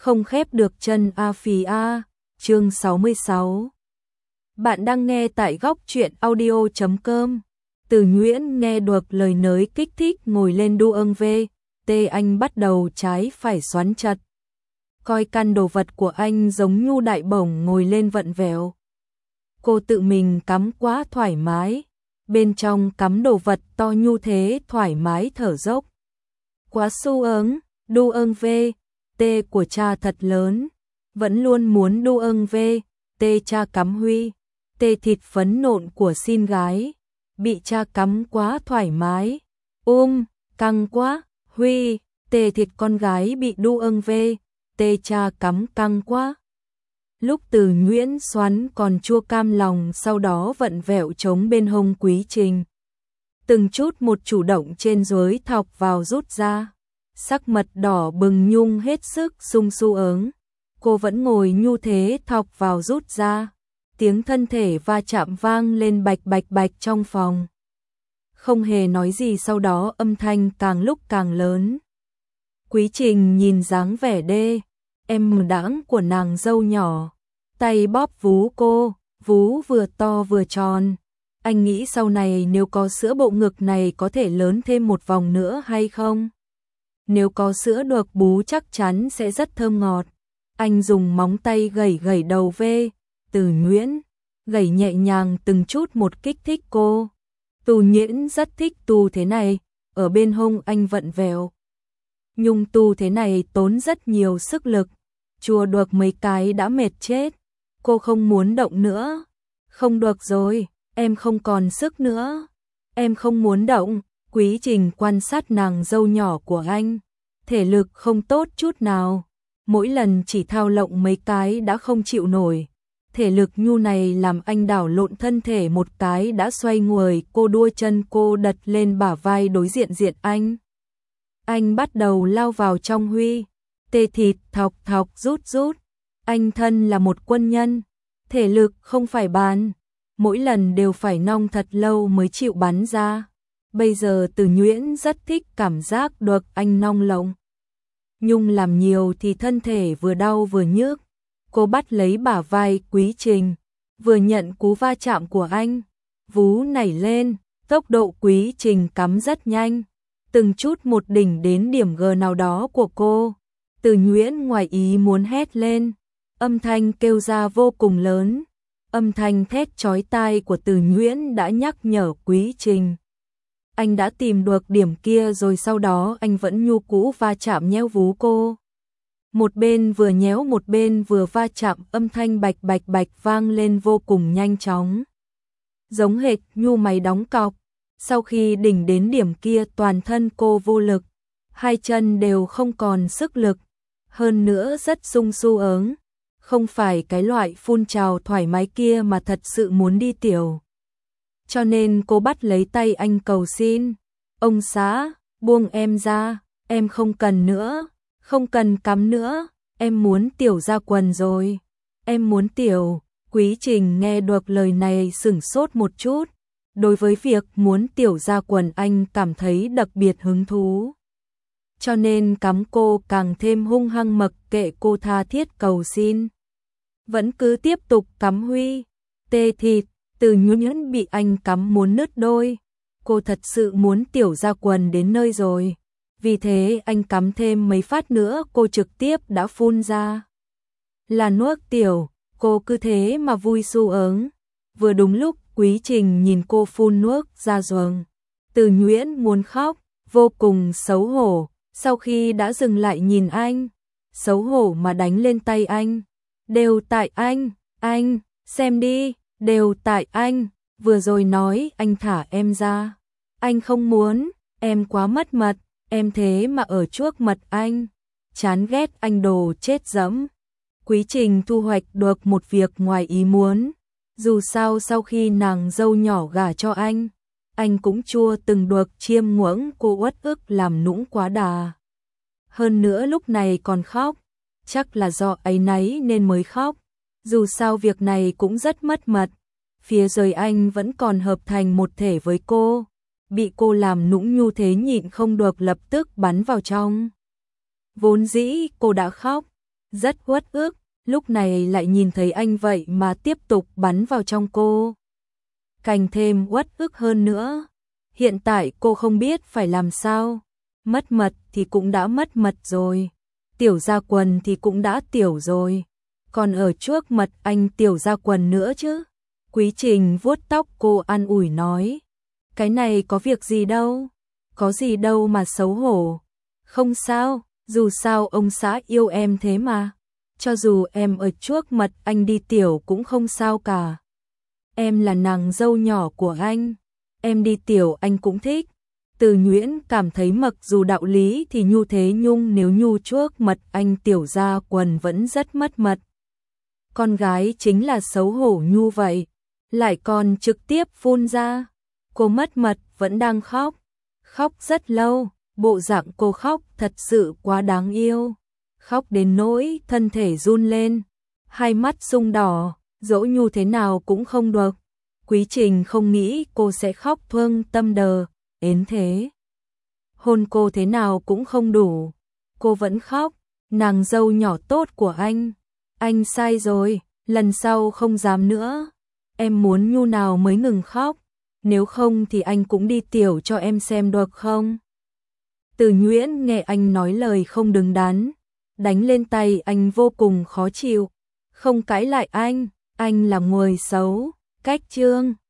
không khép được chân a phì a, chương 66. Bạn đang nghe tại góc truyện audio.com. Từ Nguyễn nghe được lời nới kích thích ngồi lên đu âng về, tê anh bắt đầu trái phải xoắn chặt. Coi căn đồ vật của anh giống nhu đại bổng ngồi lên vặn vẹo. Cô tự mình cắm quá thoải mái, bên trong cắm đồ vật to nhu thế thoải mái thở dốc. Quá su ớng, đu âng về, tê của cha thật lớn, vẫn luôn muốn đu âng về, tê cha cắm Huy, tê thịt phấn nộn của xin gái, bị cha cắm quá thoải mái, căng quá, Huy, tê thịt con gái bị đu âng về, tê cha cắm căng quá. Lúc Từ Nguyễn xoắn còn chua cam lòng, sau đó vặn vẹo chống bên hông Quý Trình. Từng chút một chủ động trên dưới thọc vào rút ra. Sắc mật đỏ bừng nhung hết sức sung su ớng. Cô vẫn ngồi nhu thế thọc vào rút ra. Tiếng thân thể va chạm vang lên bạch bạch bạch trong phòng. Không hề nói gì, sau đó âm thanh càng lúc càng lớn. Quý Trình nhìn dáng vẻ đê em đãng của nàng dâu nhỏ, tay bóp vú cô, vú vừa to vừa tròn. Anh nghĩ sau này nếu có sữa bộ ngực này có thể lớn thêm một vòng nữa hay không? Nếu có sữa được bú chắc chắn sẽ rất thơm ngọt. Anh dùng móng tay gẩy gẩy đầu về, Từ Nguyễn, gẩy nhẹ nhàng từng chút một kích thích cô. Từ Nguyễn rất thích tu thế này, ở bên hông anh vặn vẹo. Nhung tu thế này tốn rất nhiều sức lực, chùa được mấy cái đã mệt chết. Cô không muốn động nữa. Không được rồi, em không còn sức nữa. Em không muốn động. Quý Trình quan sát nàng dâu nhỏ của anh. Thể lực không tốt chút nào. Mỗi lần chỉ thao lộng mấy cái đã không chịu nổi. Thể lực nhu này làm anh đảo lộn thân thể một cái đã xoay người. Cô đua chân cô đặt lên bả vai đối diện diện anh. Anh bắt đầu lao vào trong Huy. Tê thịt thọc thọc rút rút. Anh thân là một quân nhân. Thể lực không phải bàn. Mỗi lần đều phải nong thật lâu mới chịu bắn ra. Bây giờ Từ Nguyễn rất thích cảm giác được anh nong lộng. Nhung làm nhiều thì thân thể vừa đau vừa nhức. Cô bắt lấy bả vai Quý Trình, vừa nhận cú va chạm của anh. Vú nảy lên, tốc độ Quý Trình cắm rất nhanh. Từng chút một đỉnh đến điểm G nào đó của cô. Từ Nguyễn ngoài ý muốn hét lên. Âm thanh kêu ra vô cùng lớn. Âm thanh thét chói tai của Từ Nguyễn đã nhắc nhở Quý Trình. Anh đã tìm được điểm kia rồi, sau đó anh vẫn nhu cũ va chạm nhéo vú cô. Một bên vừa nhéo một bên vừa va chạm, âm thanh bạch bạch bạch vang lên vô cùng nhanh chóng. Giống hệt nhu máy đóng cọc. Sau khi đỉnh đến điểm kia toàn thân cô vô lực. Hai chân đều không còn sức lực. Hơn nữa rất sung su ớng. Không phải cái loại phun trào thoải mái kia mà thật sự muốn đi tiểu. Cho nên cô bắt lấy tay anh cầu xin. Ông xã, buông em ra, em không cần nữa, không cần cắm nữa, em muốn tiểu ra quần rồi. Em muốn tiểu. Quý Trình nghe được lời này sửng sốt một chút. Đối với việc muốn tiểu ra quần anh cảm thấy đặc biệt hứng thú. Cho nên cắm cô càng thêm hung hăng, mặc kệ cô tha thiết cầu xin. Vẫn cứ tiếp tục cắm Huy. Tê thịt, Từ Nguyễn bị anh cắm muốn nứt đôi. Cô thật sự muốn tiểu ra quần đến nơi rồi. Vì thế anh cắm thêm mấy phát nữa cô trực tiếp đã phun ra. Là nuốt tiểu, cô cứ thế mà vui su ớng. Vừa đúng lúc Quý Trình nhìn cô phun nước ra ruồng. Từ Nguyễn muốn khóc, vô cùng xấu hổ. Sau khi đã dừng lại nhìn anh, xấu hổ mà đánh lên tay anh. Đều tại anh, xem đi, đều tại anh. Vừa rồi nói anh thả em ra. Anh không muốn, em quá mất mật, em thế mà ở chuốc mật anh. Chán ghét anh đồ chết dẫm. Quý Trình thu hoạch được một việc ngoài ý muốn. Dù sao sau khi nàng dâu nhỏ gả cho anh cũng chưa từng được chiêm ngưỡng cô uất ức làm nũng quá đà. Hơn nữa lúc này còn khóc, chắc là do áy náy nên mới khóc. Dù sao việc này cũng rất mất mật. Phía dưới anh vẫn còn hợp thành một thể với cô. Bị cô làm nũng nhu thế nhịn không được lập tức bắn vào trong. Vốn dĩ cô đã khóc, rất uất ức, lúc này lại nhìn thấy anh vậy mà tiếp tục bắn vào trong cô. Càng thêm uất ức hơn nữa. Hiện tại cô không biết phải làm sao. Mất mật thì cũng đã mất mật rồi. Tiểu ra quần thì cũng đã tiểu rồi. Còn ở trước mặt anh tiểu ra quần nữa chứ. Quý Trình vuốt tóc cô an ủi nói. Cái này có việc gì đâu. Có gì đâu mà xấu hổ. Không sao, dù sao ông xã yêu em thế mà. Cho dù em ở trước mặt anh đi tiểu cũng không sao cả. Em là nàng dâu nhỏ của anh. Em đi tiểu anh cũng thích. Từ Nhuyễn cảm thấy mặc dù đạo lý thì Nhu thế nhưng nếu Nhu trước mặt anh tiểu ra quần vẫn rất mất mật. Con gái chính là xấu hổ Nhu vậy. Lại còn trực tiếp phun ra. Cô mất mật vẫn đang khóc. Khóc rất lâu. Bộ dạng cô khóc thật sự quá đáng yêu. Khóc đến nỗi thân thể run lên. Hai mắt sung đỏ. Dỗ Nhu thế nào cũng không được. Quý Trình không nghĩ cô sẽ khóc thương tâm đờ, ến thế. Hôn cô thế nào cũng không đủ. Cô vẫn khóc, nàng dâu nhỏ tốt của anh. Anh sai rồi, lần sau không dám nữa. Em muốn Nhu nào mới ngừng khóc. Nếu không thì anh cũng đi tiểu cho em xem được không? Từ Nhuyễn nghe anh nói lời không đứng đắn. Đánh lên tay anh vô cùng khó chịu. Không cãi lại anh là người xấu. Cách chương